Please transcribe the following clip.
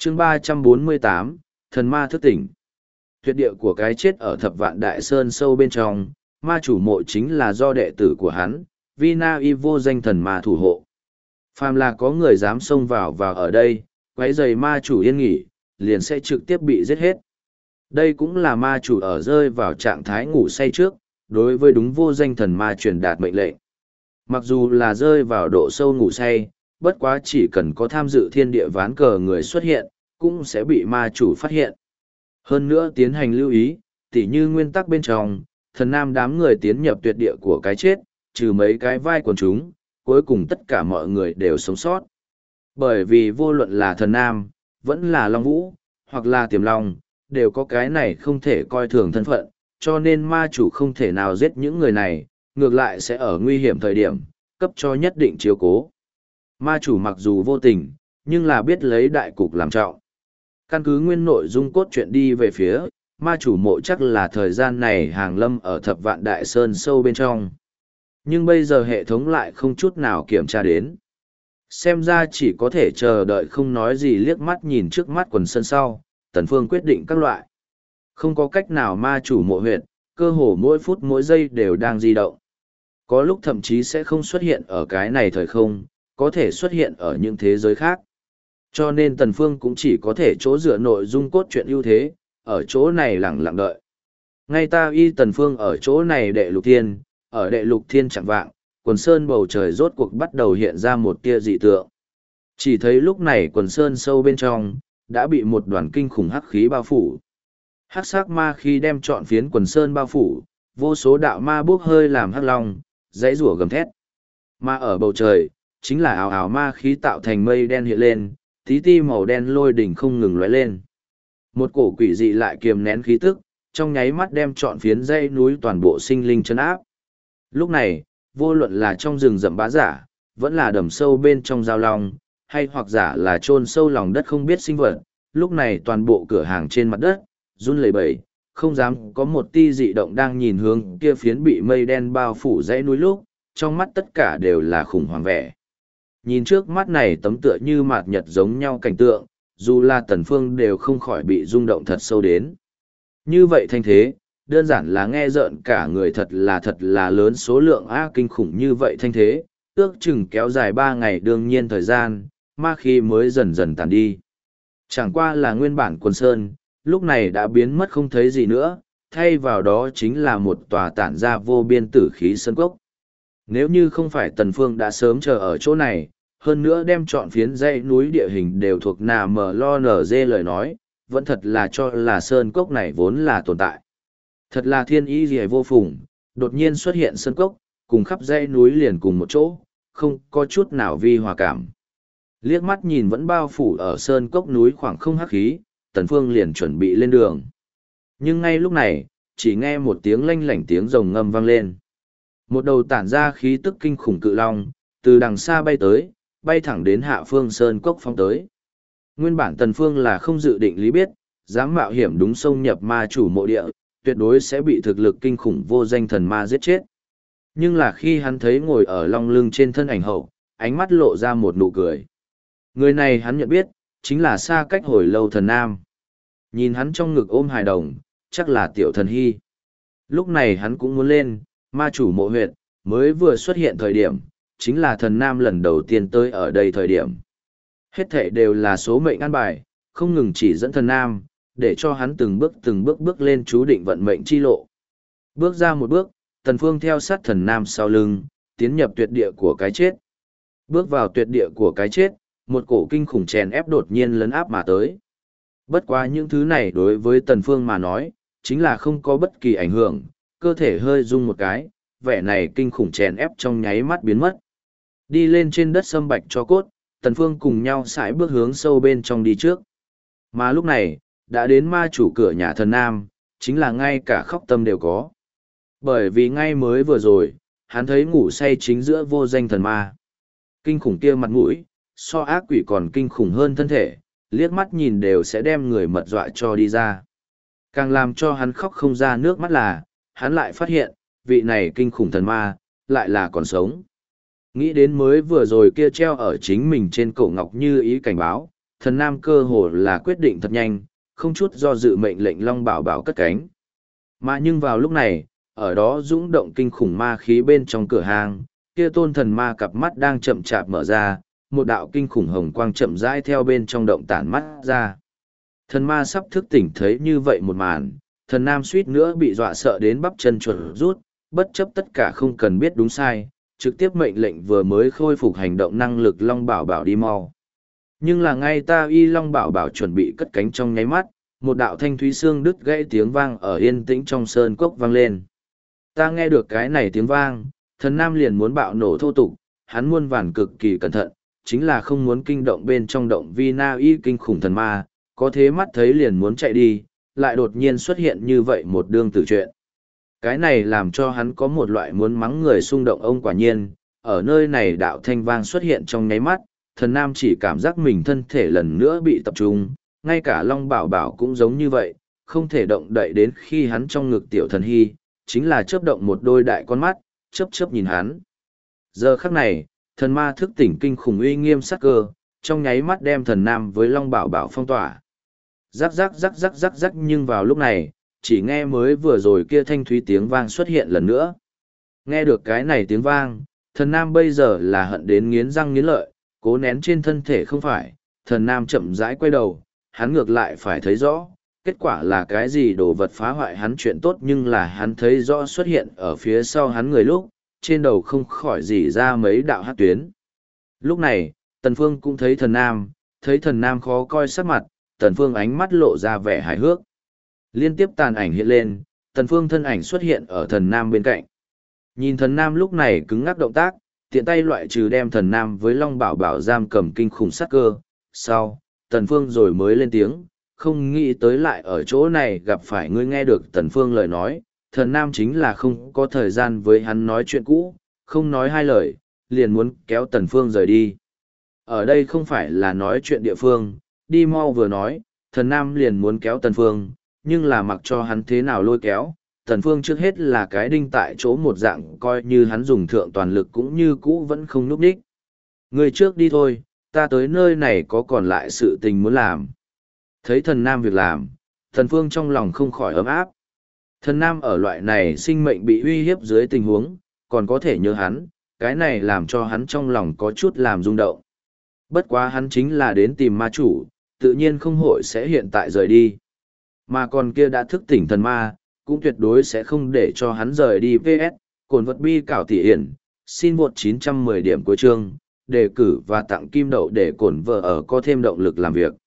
chương 348, thần ma thức tỉnh. Tuyệt địa của cái chết ở Thập Vạn Đại Sơn sâu bên trong, ma chủ mộ chính là do đệ tử của hắn, Vina Y vô danh thần ma thủ hộ. Phàm là có người dám xông vào ở đây, quấy rầy ma chủ yên nghỉ, liền sẽ trực tiếp bị giết hết. Đây cũng là ma chủ ở rơi vào trạng thái ngủ say trước, đối với đúng vô danh thần ma truyền đạt mệnh lệnh. Mặc dù là rơi vào độ sâu ngủ say, bất quá chỉ cần có tham dự thiên địa ván cờ người xuất hiện, cũng sẽ bị ma chủ phát hiện. Hơn nữa tiến hành lưu ý, tỉ như nguyên tắc bên trong, thần nam đám người tiến nhập tuyệt địa của cái chết, trừ mấy cái vai quần chúng, cuối cùng tất cả mọi người đều sống sót. Bởi vì vô luận là thần nam, vẫn là long vũ, hoặc là tiềm long, đều có cái này không thể coi thường thân phận, cho nên ma chủ không thể nào giết những người này, ngược lại sẽ ở nguy hiểm thời điểm, cấp cho nhất định chiếu cố. Ma chủ mặc dù vô tình, nhưng là biết lấy đại cục làm trọng. Căn cứ nguyên nội dung cốt truyện đi về phía, ma chủ mộ chắc là thời gian này hàng lâm ở Thập Vạn Đại Sơn sâu bên trong. Nhưng bây giờ hệ thống lại không chút nào kiểm tra đến. Xem ra chỉ có thể chờ đợi không nói gì, liếc mắt nhìn trước mắt quần sân sau, Tần Phương quyết định các loại. Không có cách nào, ma chủ mộ huyệt, cơ hồ mỗi phút mỗi giây đều đang di động. Có lúc thậm chí sẽ không xuất hiện ở cái này thời không, có thể xuất hiện ở những thế giới khác. Cho nên Tần Phương cũng chỉ có thể chỗ dựa nội dung cốt truyện ưu thế, ở chỗ này lặng lặng đợi. Ngay ta y Tần Phương ở chỗ này đệ lục thiên, ở đệ lục thiên chẳng vạng, quần sơn bầu trời rốt cuộc bắt đầu hiện ra một tia dị tượng. Chỉ thấy lúc này quần sơn sâu bên trong, đã bị một đoàn kinh khủng hắc khí bao phủ. Hắc sắc ma khí đem trọn phiến quần sơn bao phủ, vô số đạo ma bốc hơi làm hắc long, dãy rủa gầm thét. Mà ở bầu trời, chính là ào ào ma khí tạo thành mây đen hiện lên, tí ti màu đen lôi đỉnh không ngừng lóe lên. Một cổ quỷ dị lại kiềm nén khí tức, trong nháy mắt đem trọn phiến dãy núi toàn bộ sinh linh chấn áp. Lúc này, vô luận là trong rừng rậm bá giả, vẫn là đầm sâu bên trong giao long, hay hoặc giả là chôn sâu lòng đất không biết sinh vật, lúc này toàn bộ cửa hàng trên mặt đất, run lẩy bẩy, không dám có một ti dị động, đang nhìn hướng kia phiến bị mây đen bao phủ dãy núi lúc, trong mắt tất cả đều là khủng hoảng vẻ. Nhìn trước mắt này tấm tựa như mạt nhật giống nhau cảnh tượng, dù là Tần Phương đều không khỏi bị rung động thật sâu đến. Như vậy thanh thế, đơn giản là nghe rợn cả người, thật là lớn số lượng kinh khủng như vậy thanh thế, ước chừng kéo dài 3 ngày đương nhiên thời gian, ma khí mới dần dần tàn đi. Chẳng qua là nguyên bản quần sơn, lúc này đã biến mất không thấy gì nữa, thay vào đó chính là một tòa tản ra vô biên tử khí sơn cốc. Nếu như không phải Tần Phương đã sớm chờ ở chỗ này, hơn nữa đem trọn phiến dãy núi địa hình đều thuộc NMLNG lời nói, vẫn thật là cho là sơn cốc này vốn là tồn tại. Thật là thiên ý gì vô phùng, đột nhiên xuất hiện sơn cốc, cùng khắp dãy núi liền cùng một chỗ, không có chút nào vi hòa cảm. Liếc mắt nhìn vẫn bao phủ ở sơn cốc núi khoảng không hắc khí, Tần Phương liền chuẩn bị lên đường. Nhưng ngay lúc này, chỉ nghe một tiếng lanh lảnh tiếng rồng ngâm vang lên. Một đầu tản ra khí tức kinh khủng cự long, từ đằng xa bay tới, bay thẳng đến hạ phương sơn cốc phóng tới. Nguyên bản Tần Phương là không dự định lý biết, dám mạo hiểm đúng sông nhập ma chủ mộ địa, tuyệt đối sẽ bị thực lực kinh khủng vô danh thần ma giết chết. Nhưng là khi hắn thấy ngồi ở long lưng trên thân ảnh hậu, ánh mắt lộ ra một nụ cười. Người này hắn nhận biết, chính là xa cách hồi lâu thần nam. Nhìn hắn trong ngực ôm hài đồng, chắc là tiểu thần hy. Lúc này hắn cũng muốn lên, ma chủ mộ huyệt, mới vừa xuất hiện thời điểm, chính là thần nam lần đầu tiên tới ở đây thời điểm. Hết thảy đều là số mệnh an bài, không ngừng chỉ dẫn thần nam, để cho hắn từng bước bước lên chú định vận mệnh chi lộ. Bước ra một bước, Tần Phương theo sát thần nam sau lưng, tiến nhập tuyệt địa của cái chết. Bước vào tuyệt địa của cái chết, một cổ kinh khủng chèn ép đột nhiên lấn áp mà tới. Bất quá những thứ này đối với Tần Phương mà nói, chính là không có bất kỳ ảnh hưởng, cơ thể hơi rung một cái, vẻ này kinh khủng chèn ép trong nháy mắt biến mất. Đi lên trên đất sâm bạch cho cốt, Tần Phương cùng nhau sải bước hướng sâu bên trong đi trước. Mà lúc này, đã đến ma chủ cửa nhà thần nam, chính là ngay cả khóc tâm đều có. Bởi vì ngay mới vừa rồi, hắn thấy ngủ say chính giữa vô danh thần ma. Kinh khủng kia mặt mũi, so ác quỷ còn kinh khủng hơn thân thể, liếc mắt nhìn đều sẽ đem người mật dọa cho đi ra. Càng làm cho hắn khóc không ra nước mắt là, hắn lại phát hiện, vị này kinh khủng thần ma, lại là còn sống. Nghĩ đến mới vừa rồi kia treo ở chính mình trên cổ ngọc như ý cảnh báo, thần nam cơ hồ là quyết định thật nhanh, không chút do dự mệnh lệnh Long Bảo Bảo cất cánh. Mà nhưng vào lúc này, ở đó dũng động kinh khủng ma khí bên trong cửa hàng, kia tôn thần ma cặp mắt đang chậm chạp mở ra, một đạo kinh khủng hồng quang chậm rãi theo bên trong động tản mắt ra. Thần ma sắp thức tỉnh thấy như vậy một màn, thần nam suýt nữa bị dọa sợ đến bắp chân chuột rút, bất chấp tất cả không cần biết đúng sai, trực tiếp mệnh lệnh vừa mới khôi phục hành động năng lực Long Bảo Bảo đi mau. Nhưng là ngay ta y Long Bảo Bảo chuẩn bị cất cánh trong nháy mắt, một đạo thanh thúy xương đứt gãy tiếng vang ở yên tĩnh trong sơn cốc vang lên. Ta nghe được cái này tiếng vang, thần nam liền muốn bạo nổ thô tục, hắn muôn vàn cực kỳ cẩn thận, chính là không muốn kinh động bên trong động vi na y kinh khủng thần ma, có thế mắt thấy liền muốn chạy đi, lại đột nhiên xuất hiện như vậy một đương tử chuyện. Cái này làm cho hắn có một loại muốn mắng người xung động ông quả nhiên, ở nơi này đạo thanh vang xuất hiện trong nháy mắt, thần nam chỉ cảm giác mình thân thể lần nữa bị tập trung, ngay cả Long Bảo Bảo cũng giống như vậy, không thể động đậy đến khi hắn trong ngực tiểu thần hy, chính là chớp động một đôi đại con mắt, chớp chớp nhìn hắn. Giờ khắc này, thần ma thức tỉnh kinh khủng uy nghiêm sắc cơ, trong nháy mắt đem thần nam với Long Bảo Bảo phong tỏa. Rắc rắc rắc rắc rắc rắc nhưng vào lúc này, chỉ nghe mới vừa rồi kia thanh thúy tiếng vang xuất hiện lần nữa. Nghe được cái này tiếng vang, thần nam bây giờ là hận đến nghiến răng nghiến lợi, cố nén trên thân thể không phải, thần nam chậm rãi quay đầu, hắn ngược lại phải thấy rõ, kết quả là cái gì đồ vật phá hoại hắn chuyện tốt nhưng là hắn thấy rõ xuất hiện ở phía sau hắn người lúc, trên đầu không khỏi rỉ ra mấy đạo hát tuyến. Lúc này, Tần Phương cũng thấy thần nam khó coi sắc mặt, Tần Phương ánh mắt lộ ra vẻ hài hước. Liên tiếp tàn ảnh hiện lên, Tần Phương thân ảnh xuất hiện ở thần nam bên cạnh. Nhìn thần nam lúc này cứng ngắc động tác, tiện tay loại trừ đem thần nam với Long Bảo Bảo giam cầm kinh khủng sát cơ. Sau, Tần Phương rồi mới lên tiếng, không nghĩ tới lại ở chỗ này gặp phải ngươi. Nghe được Tần Phương lời nói, thần nam chính là không có thời gian với hắn nói chuyện cũ, không nói hai lời, liền muốn kéo Tần Phương rời đi. Ở đây không phải là nói chuyện địa phương, đi mau vừa nói, thần nam liền muốn kéo Tần Phương, nhưng là mặc cho hắn thế nào lôi kéo, Tần Phương trước hết là cái đinh tại chỗ một dạng, coi như hắn dùng thượng toàn lực cũng như cũ vẫn không núp đích. Người trước đi thôi, ta tới nơi này có còn lại sự tình muốn làm. Thấy thần nam việc làm, Tần Phương trong lòng không khỏi ấm áp. Thần nam ở loại này sinh mệnh bị uy hiếp dưới tình huống, còn có thể nhớ hắn, cái này làm cho hắn trong lòng có chút làm rung động. Bất quá hắn chính là đến tìm ma chủ, tự nhiên không hội sẽ hiện tại rời đi. Mà còn kia đã thức tỉnh thần ma, cũng tuyệt đối sẽ không để cho hắn rời đi. PS, cồn vật bi cảo tỷ hiển, xin vượt 910 điểm cuối chương, đề cử và tặng kim đậu để cổn vợ ở có thêm động lực làm việc.